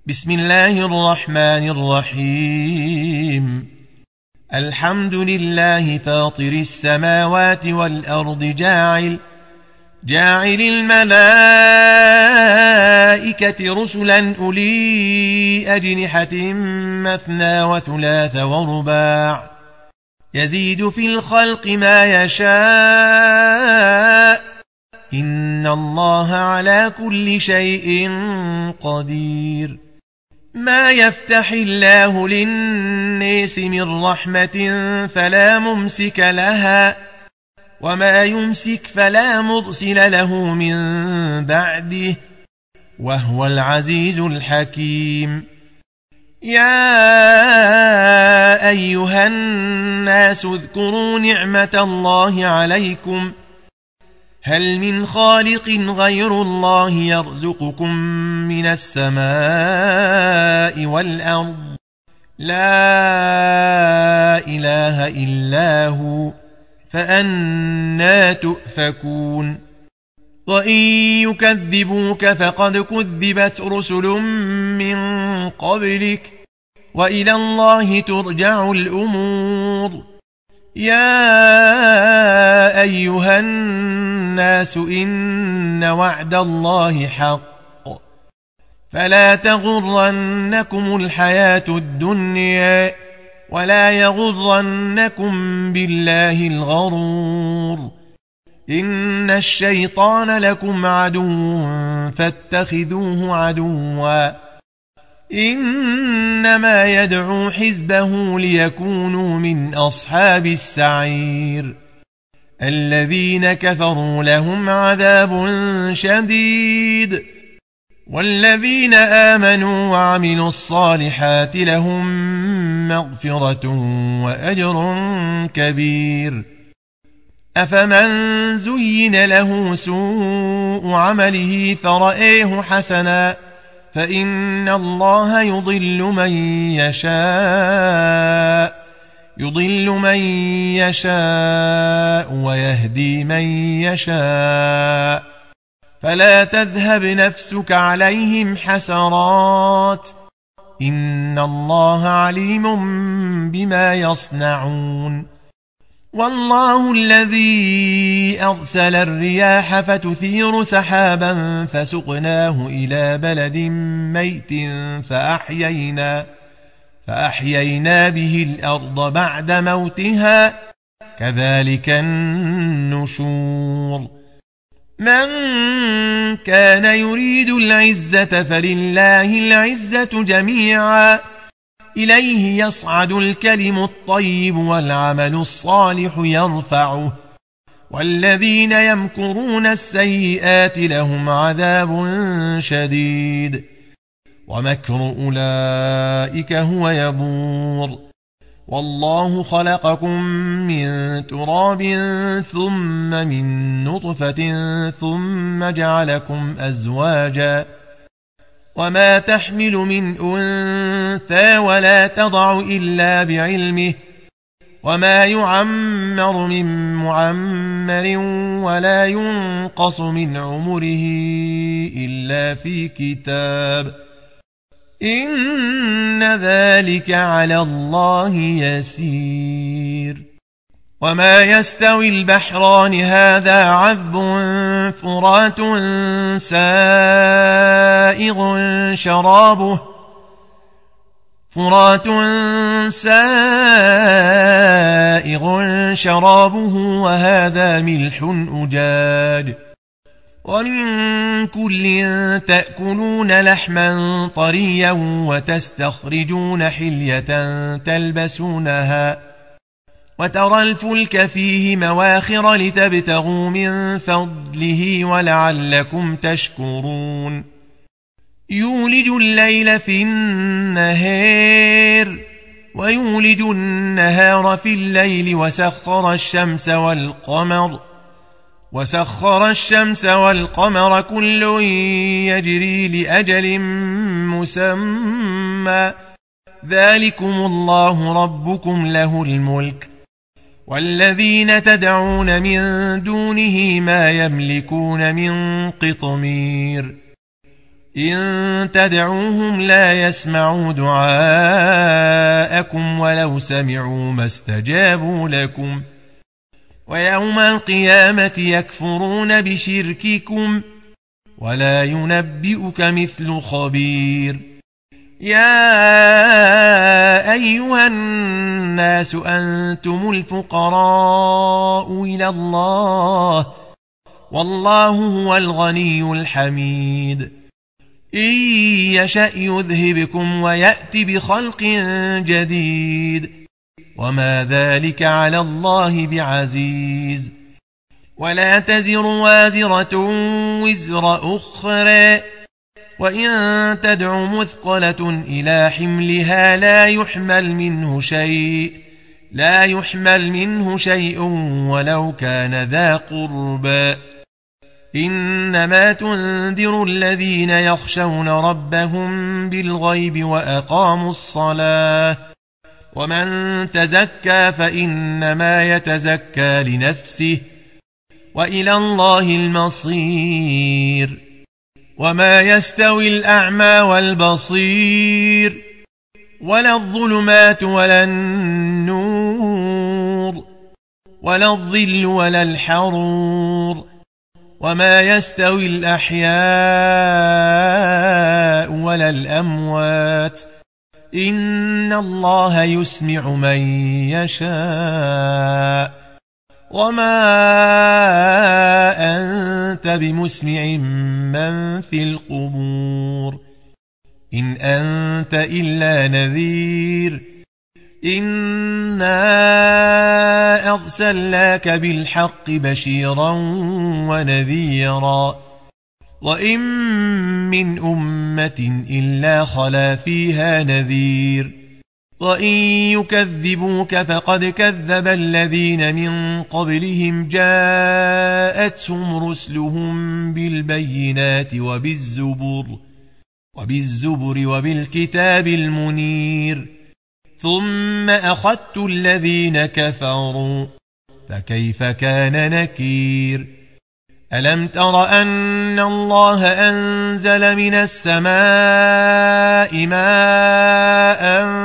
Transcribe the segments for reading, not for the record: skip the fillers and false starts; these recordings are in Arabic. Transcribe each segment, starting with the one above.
بسم الله الرحمن الرحيم. الحمد لله فاطر السماوات والأرض جاعل الملائكة رسلا أولي أجنحة مثنى وثلاث ورباع يزيد في الخلق ما يشاء إن الله على كل شيء قدير. ما يفتح الله للناس من رحمة فلا ممسك لها وما يمسك فلا مرسل له من بعده وهو العزيز الحكيم. يا أيها الناس اذكروا نعمة الله عليكم هل من خالق غير الله يرزقكم من السماء والأرض لا إله إلا هو فأنى تؤفكون. وإن يكذبوك فقد كذبت رسل من قبلك وإلى الله ترجع الأمور. يا أيها الناس إن وعد الله حق فلا تغرنكم الحياة الدنيا ولا يغرنكم بالله الغرور. إن الشيطان لكم عدو فاتخذوه عدوا إنما يدعو حزبه ليكونوا من أصحاب السعير. الذين كفروا لهم عذاب شديد والذين آمنوا وعملوا الصالحات لهم مغفرة وأجر كبير. أفمن زين له سوء عمله فرآه حسنا فإن الله يضل من يشاء ويهدي من يشاء فلا تذهب نفسك عليهم حسرات إن الله عليم بما يصنعون. والله الذي أرسل الرياح فتثير سحابا فسقناه إلى بلد ميت فأحيينا به الأرض بعد موتها كذلك النشور. من كان يريد العزة فلله العزة جميعا إليه يصعد الكلم الطيب والعمل الصالح يرفعه والذين يمكرون السيئات لهم عذاب شديد ومكر أولئك هو يبور. والله خلقكم من تراب ثم من نطفة ثم جعلكم أزواجا وما تحمل من أنثى ولا تضع إلا بعلمه وما يعمر من معمر ولا ينقص من عمره إلا في كتاب إن ذلك على الله يسير. وما يستوي البحران هذا عذب فرات سائغ شرابه وهذا ملح أجاج ومن كل تأكلون لحما طريا وتستخرجون حلية تلبسونها وترى الفلك فيه مواخر لتبتغوا من فضله ولعلكم تشكرون. يولج الليل في النهار ويولج النهار في الليل وسخر الشمس والقمر كل يجري لأجل مسمى ذلكم الله ربكم له الملك والذين تدعون من دونه ما يملكون من قطمير. إن تدعوهم لا يسمعوا دعاءكم ولو سمعوا ما استجابوا لكم ويوم القيامة يكفرون بشرككم ولا ينبئك مثل خبير يا أيها الناس أنتم الفقراء إلى الله والله هو الغني الحميد إن يشأ يذهبكم ويأتي بخلق جديد وما ذلك على الله بعزيز ولا تزر وازرة وزر أخرى وإن تدع مثقلة إلى حملها لا يحمل منه شيء ولو كان ذا قربى إنما تنذر الذين يخشون ربهم بالغيب وأقاموا الصلاة ومن تزكى فإنما يتزكى لنفسه وإلى الله المصير وما يستوي الأعمى والبصير ولا الظلمات ولا النور ولا الظل ولا الحرور وما يستوي الأحياء ولا الأموات إن الله يسمع من يشاء وما أنت بمسمع من في القبور إن أنت إلا نذير إنا أرسلناك بالحق بشيرا ونذيرا وإن من أمة إلا خلا فيها نذير وإن يكذبوك فقد كذب الذين من قبلهم جاءتهم رسلهم بالبينات وبالزبر وبالكتاب المنير ثم أخذت الذين كفروا فكيف كان نكير ألم تر أن الله أنزل من السماء ماء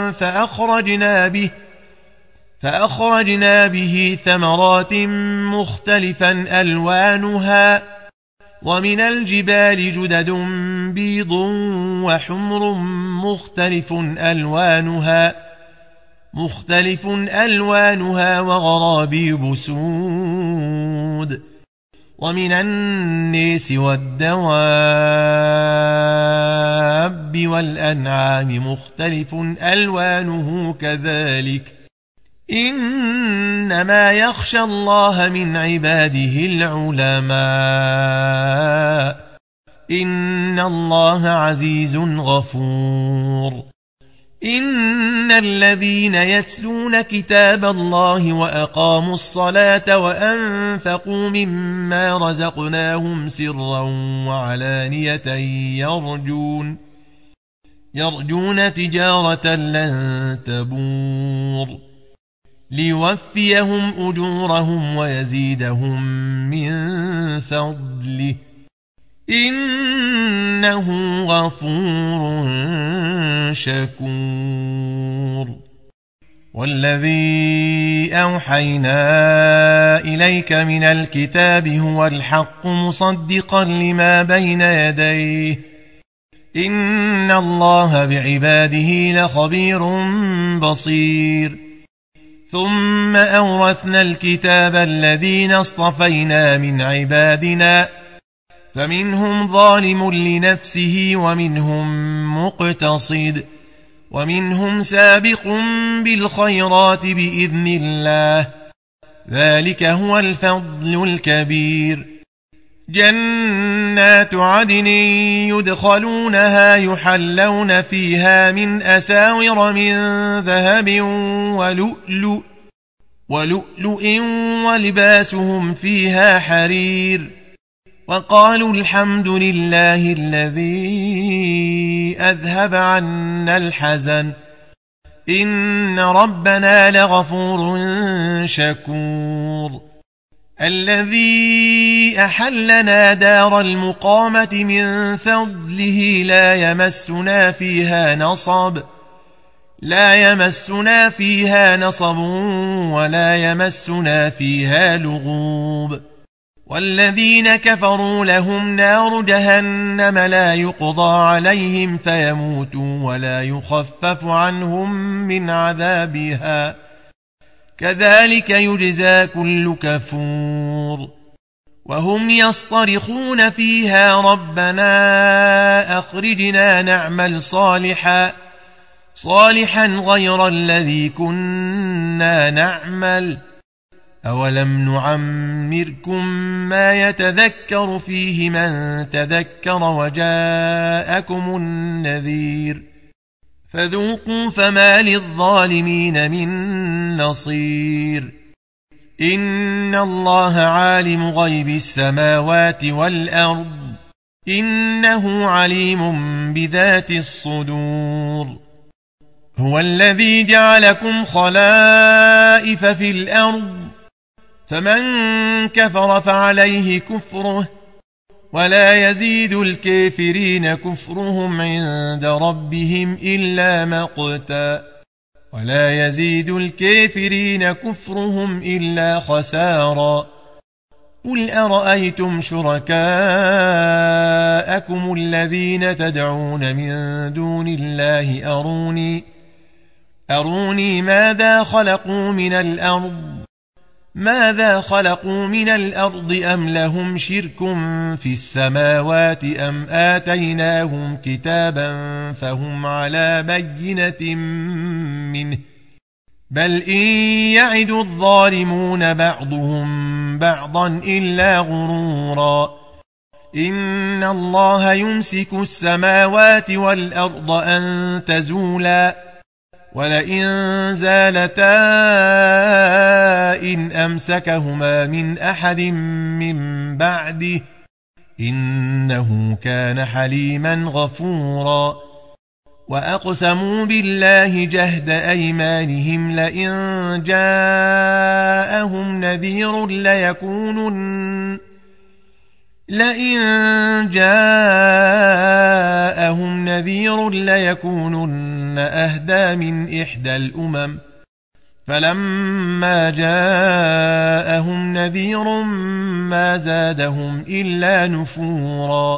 فأخرجنا به ثمرات مختلفا ألوانها ومن الجبال جدد بيض وحمر مختلف ألوانها وغرابيب سود ومن الناس والدواب والأنعام مختلف ألوانه كذلك إنما يخشى الله من عباده العلماء إن الله عزيز غفور إن الذين يتلون كتاب الله وأقاموا الصلاة وأنفقوا مما رزقناهم سرا وعلانية يرجون تجارة لن تبور ليوفيهم أجورهم ويزيدهم من فضله إنه غفور شكور والذي أوحينا إليك من الكتاب هو الحق مصدقا لما بين يديه إن الله بعباده لخبير بصير ثم أورثنا الكتاب الذين اصطفينا من عبادنا فمنهم ظالم لنفسه ومنهم مقتصد ومنهم سابق بالخيرات بإذن الله ذلك هو الفضل الكبير جنات عدن يدخلونها يحلون فيها من أساور من ذهب ولؤلؤ ولباسهم فيها حرير وقالوا الحمد لله الذي أذهب عنا الحزن إن ربنا لغفور شكور الذي أحلنا دار المقامة من فضله لا يمسنا فيها نصب ولا يمسنا فيها لغوب والذين كفروا لهم نار جهنم لا يقضى عليهم فيموتوا ولا يخفف عنهم من عذابها كذلك يجزى كل كفور وهم يصطرخون فيها ربنا أخرجنا نعمل صالحا غير الذي كنا نعمل أولم نعمركم ما يتذكر فيه من تذكر وجاءكم النذير فذوقوا فما للظالمين من نصير إن الله عالم غيب السماوات والأرض إنه عليم بذات الصدور هو الذي جعلكم خلائف في الأرض فمن كفر فعليه كفره ولا يزيد الكافرين كفرهم عند ربهم إلا مقتا ولا يزيد الكافرين كفرهم إلا خسارا قل أرأيتم شركاءكم الذين تدعون من دون الله أروني ماذا خلقوا من الأرض أم لهم شرك في السماوات أم آتيناهم كتابا فهم على بينة منه بل إن يعد الظالمون بعضهم بعضا إلا غرورا إن الله يمسك السماوات والأرض أن تزولا ولئن زالتا إن أمسكهما من أحد من بعده إنه كان حليما غفورا وأقسموا بالله جهد أيمانهم لئن جاءهم نذير ليكونن أهدى من إحدى الأمم فلما جاءهم نذير ما زادهم إلا نفورا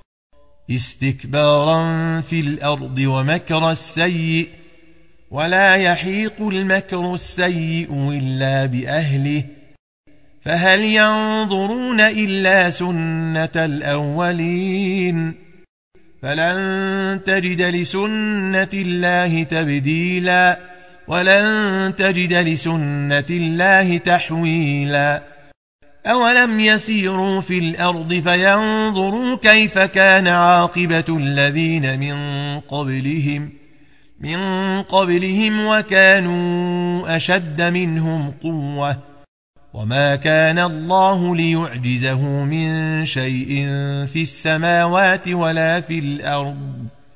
استكبارا في الأرض ومكر السيء ولا يحيق المكر السيء إلا بأهله فهل ينظرون إلا سنة الأولين فلن تجد لسنة الله تبديلا ولن تجد لسنة الله تحويلا أولم يسيروا في الأرض فينظروا كيف كان عاقبة الذين من قبلهم وكانوا أشد منهم قوة وما كان الله ليعجزه من شيء في السماوات ولا في الأرض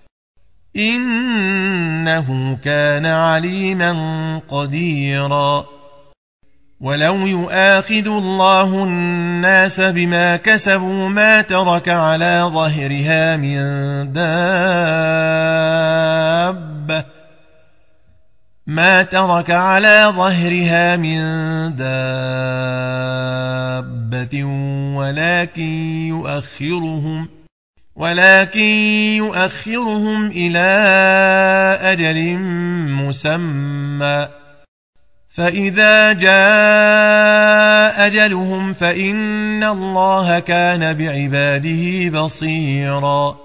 إنه كان عليما قديرا ولو يؤاخذ الله الناس بما كسبوا ما ترك على ظهرها من دابة ولكن يؤخرهم إلى أجل مسمى فإذا جاء أجلهم فإن الله كان بعباده بصيرا